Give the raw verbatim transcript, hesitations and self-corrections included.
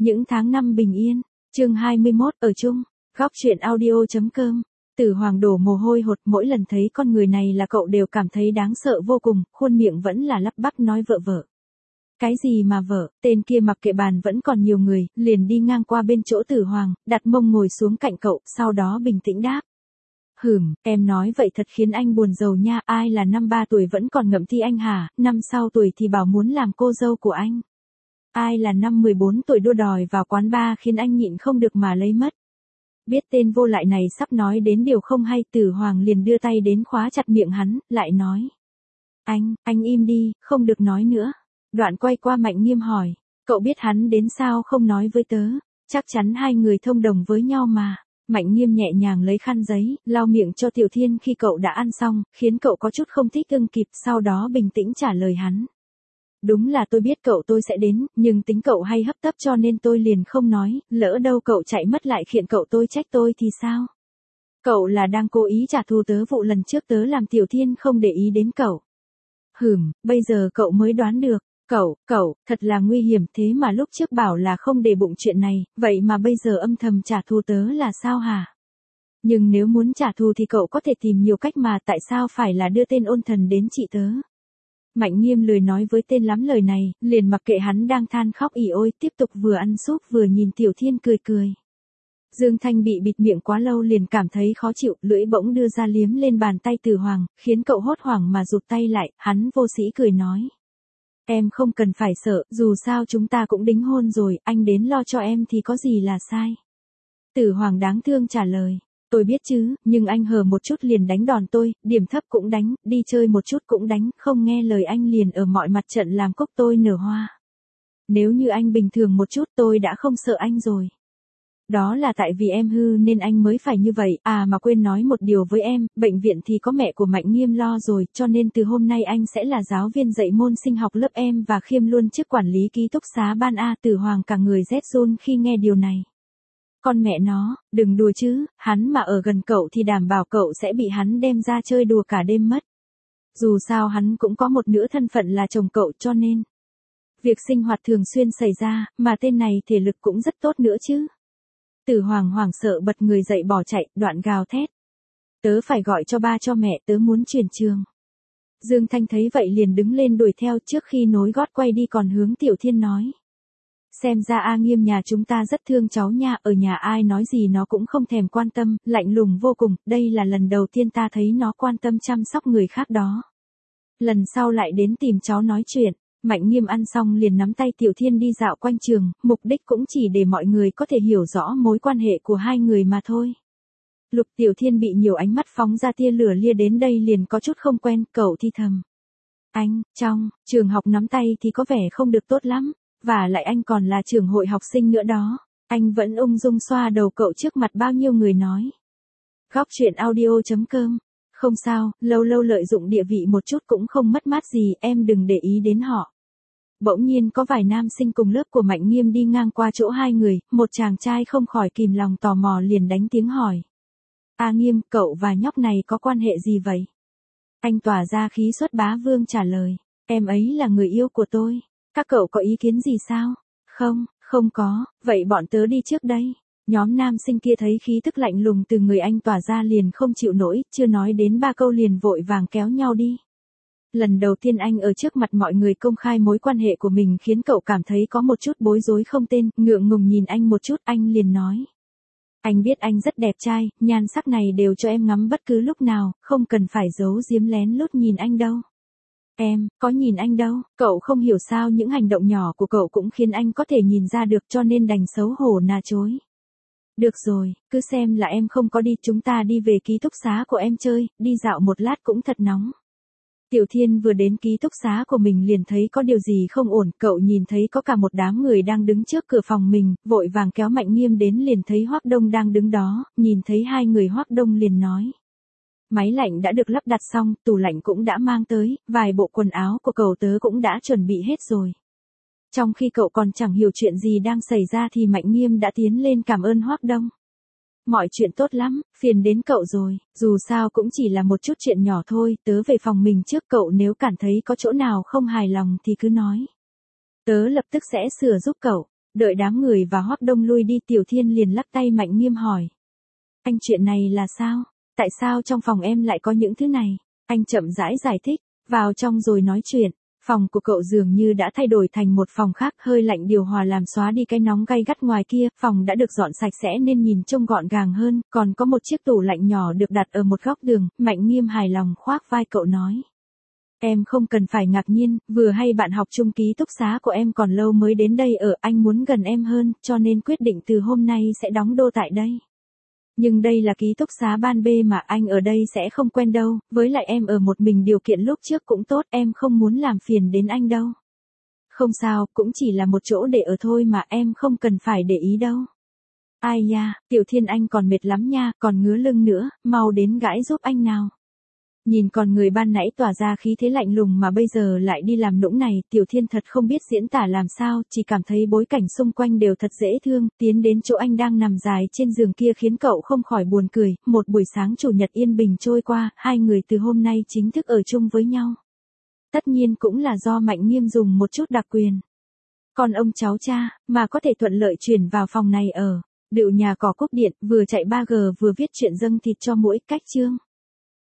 Những tháng năm bình yên, chương hai mươi mốt ở chung, góc truyện audio.com. Tử Hoàng đổ mồ hôi hột, mỗi lần thấy con người này là cậu đều cảm thấy đáng sợ vô cùng, khuôn miệng vẫn là lắp bắp nói vợ vợ. Cái gì mà vợ, tên kia mặc kệ bàn vẫn còn nhiều người, liền đi ngang qua bên chỗ Tử Hoàng, đặt mông ngồi xuống cạnh cậu, sau đó bình tĩnh đáp. Hửm, em nói vậy thật khiến anh buồn rầu nha, ai là năm ba tuổi vẫn còn ngậm thi anh hả, năm sau tuổi thì bảo muốn làm cô dâu của anh. Ai là năm mười bốn tuổi đua đòi vào quán bar khiến anh nhịn không được mà lấy mất. Biết tên vô lại này sắp nói đến điều không hay, Tử Hoàng liền đưa tay đến khóa chặt miệng hắn, lại nói. Anh, anh im đi, không được nói nữa. Đoạn quay qua Mạnh Nghiêm hỏi, cậu biết hắn đến sao không nói với tớ, chắc chắn hai người thông đồng với nhau mà. Mạnh Nghiêm nhẹ nhàng lấy khăn giấy, lau miệng cho Tiểu Thiên khi cậu đã ăn xong, khiến cậu có chút không thích ưng kịp, sau đó bình tĩnh trả lời hắn. Đúng là tôi biết cậu tôi sẽ đến, nhưng tính cậu hay hấp tấp cho nên tôi liền không nói, lỡ đâu cậu chạy mất lại khiến cậu tôi trách tôi thì sao? Cậu là đang cố ý trả thù tớ vụ lần trước tớ làm Tiểu Thiên không để ý đến cậu. Hửm, bây giờ cậu mới đoán được. Cậu, cậu, thật là nguy hiểm, thế mà lúc trước bảo là không để bụng chuyện này, vậy mà bây giờ âm thầm trả thù tớ là sao hả? Nhưng nếu muốn trả thù thì cậu có thể tìm nhiều cách mà, tại sao phải là đưa tên ôn thần đến trị tớ? Mạnh Nghiêm lười nói với tên lắm lời này, liền mặc kệ hắn đang than khóc ỉ ôi, tiếp tục vừa ăn súp vừa nhìn Tiểu Thiên cười cười. Dương Thanh bị bịt miệng quá lâu liền cảm thấy khó chịu, lưỡi bỗng đưa ra liếm lên bàn tay Tử Hoàng, khiến cậu hốt hoảng mà rụt tay lại, hắn vô sĩ cười nói. Em không cần phải sợ, dù sao chúng ta cũng đính hôn rồi, anh đến lo cho em thì có gì là sai. Tử Hoàng đáng thương trả lời, tôi biết chứ, nhưng anh hờ một chút liền đánh đòn tôi, điểm thấp cũng đánh, đi chơi một chút cũng đánh, không nghe lời anh liền ở mọi mặt trận làm cốc tôi nở hoa. Nếu như anh bình thường một chút tôi đã không sợ anh rồi. Đó là tại vì em hư nên anh mới phải như vậy, à mà quên nói một điều với em, bệnh viện thì có mẹ của Mạnh Nghiêm lo rồi, cho nên từ hôm nay anh sẽ là giáo viên dạy môn sinh học lớp em và khiêm luôn chức quản lý ký túc xá ban A. Tử Hoàng cả người rét run khi nghe điều này. Con mẹ nó, đừng đùa chứ, hắn mà ở gần cậu thì đảm bảo cậu sẽ bị hắn đem ra chơi đùa cả đêm mất. Dù sao hắn cũng có một nửa thân phận là chồng cậu cho nên. Việc sinh hoạt thường xuyên xảy ra, mà tên này thể lực cũng rất tốt nữa chứ. Tử Hoàng hoảng sợ bật người dậy bỏ chạy, đoạn gào thét. Tớ phải gọi cho ba cho mẹ, tớ muốn chuyển trường. Dương Thanh thấy vậy liền đứng lên đuổi theo, trước khi nối gót quay đi còn hướng Tiểu Thiên nói. Xem ra A Nghiêm nhà chúng ta rất thương cháu nha, ở nhà ai nói gì nó cũng không thèm quan tâm, lạnh lùng vô cùng, đây là lần đầu tiên ta thấy nó quan tâm chăm sóc người khác đó. Lần sau lại đến tìm cháu nói chuyện. Mạnh Nghiêm ăn xong liền nắm tay Tiểu Thiên đi dạo quanh trường, mục đích cũng chỉ để mọi người có thể hiểu rõ mối quan hệ của hai người mà thôi. Lục Tiểu Thiên bị nhiều ánh mắt phóng ra tia lửa lia đến đây liền có chút không quen, cậu thi thầm. Anh, trong, trường học nắm tay thì có vẻ không được tốt lắm, và lại anh còn là trưởng hội học sinh nữa đó. Anh vẫn ung dung xoa đầu cậu trước mặt bao nhiêu người nói. Góc truyện audio.com. Không sao, lâu lâu lợi dụng địa vị một chút cũng không mất mát gì, em đừng để ý đến họ. Bỗng nhiên có vài nam sinh cùng lớp của Mạnh Nghiêm đi ngang qua chỗ hai người, một chàng trai không khỏi kìm lòng tò mò liền đánh tiếng hỏi. A Nghiêm, cậu và nhóc này có quan hệ gì vậy? Anh tỏa ra khí xuất bá vương trả lời, em ấy là người yêu của tôi. Các cậu có ý kiến gì sao? Không, không có, vậy bọn tớ đi trước đây. Nhóm nam sinh kia thấy khí tức lạnh lùng từ người anh tỏa ra liền không chịu nổi, chưa nói đến ba câu liền vội vàng kéo nhau đi. Lần đầu tiên anh ở trước mặt mọi người công khai mối quan hệ của mình khiến cậu cảm thấy có một chút bối rối không tên, ngượng ngùng nhìn anh một chút, anh liền nói. Anh biết anh rất đẹp trai, nhan sắc này đều cho em ngắm bất cứ lúc nào, không cần phải giấu giếm lén lút nhìn anh đâu. Em, có nhìn anh đâu, cậu không hiểu sao những hành động nhỏ của cậu cũng khiến anh có thể nhìn ra được cho nên đành xấu hổ nà chối. Được rồi, cứ xem là em không có đi, chúng ta đi về ký túc xá của em chơi, đi dạo một lát cũng thật nóng. Tiểu Thiên vừa đến ký túc xá của mình liền thấy có điều gì không ổn, cậu nhìn thấy có cả một đám người đang đứng trước cửa phòng mình, vội vàng kéo Mạnh Nghiêm đến liền thấy Hoắc Đông đang đứng đó, nhìn thấy hai người Hoắc Đông liền nói. Máy lạnh đã được lắp đặt xong, tủ lạnh cũng đã mang tới, vài bộ quần áo của cậu tớ cũng đã chuẩn bị hết rồi. Trong khi cậu còn chẳng hiểu chuyện gì đang xảy ra thì Mạnh Nghiêm đã tiến lên cảm ơn Hoắc Đông. Mọi chuyện tốt lắm, phiền đến cậu rồi, dù sao cũng chỉ là một chút chuyện nhỏ thôi, tớ về phòng mình trước, cậu nếu cảm thấy có chỗ nào không hài lòng thì cứ nói. Tớ lập tức sẽ sửa giúp cậu. Đợi đám người và Hoắc Đông lui đi Tiểu Thiên liền lắc tay Mạnh Nghiêm hỏi. Anh chuyện này là sao? Tại sao trong phòng em lại có những thứ này? Anh chậm rãi giải thích, vào trong rồi nói chuyện. Phòng của cậu dường như đã thay đổi thành một phòng khác, hơi lạnh điều hòa làm xóa đi cái nóng gay gắt ngoài kia, phòng đã được dọn sạch sẽ nên nhìn trông gọn gàng hơn, còn có một chiếc tủ lạnh nhỏ được đặt ở một góc giường. Mạnh Nghiêm hài lòng khoác vai cậu nói. Em không cần phải ngạc nhiên, vừa hay bạn học chung ký túc xá của em còn lâu mới đến đây ở, anh muốn gần em hơn, cho nên quyết định từ hôm nay sẽ đóng đô tại đây. Nhưng đây là ký túc xá ban B mà anh ở đây sẽ không quen đâu, với lại em ở một mình điều kiện lúc trước cũng tốt, em không muốn làm phiền đến anh đâu. Không sao, cũng chỉ là một chỗ để ở thôi mà, em không cần phải để ý đâu. Ai da, Tiểu Thiên anh còn mệt lắm nha, còn ngứa lưng nữa, mau đến gãi giúp anh nào. Nhìn con người ban nãy tỏa ra khí thế lạnh lùng mà bây giờ lại đi làm nũng này, Tiểu Thiên thật không biết diễn tả làm sao, chỉ cảm thấy bối cảnh xung quanh đều thật dễ thương, tiến đến chỗ anh đang nằm dài trên giường kia khiến cậu không khỏi buồn cười. Một buổi sáng chủ nhật yên bình trôi qua, hai người từ hôm nay chính thức ở chung với nhau. Tất nhiên cũng là do Mạnh Nghiêm dùng một chút đặc quyền. Còn ông cháu cha, mà có thể thuận lợi chuyển vào phòng này ở. Đựu nhà cỏ cúp điện, vừa chạy ba G vừa viết chuyện dâng thịt cho mỗi cách chương.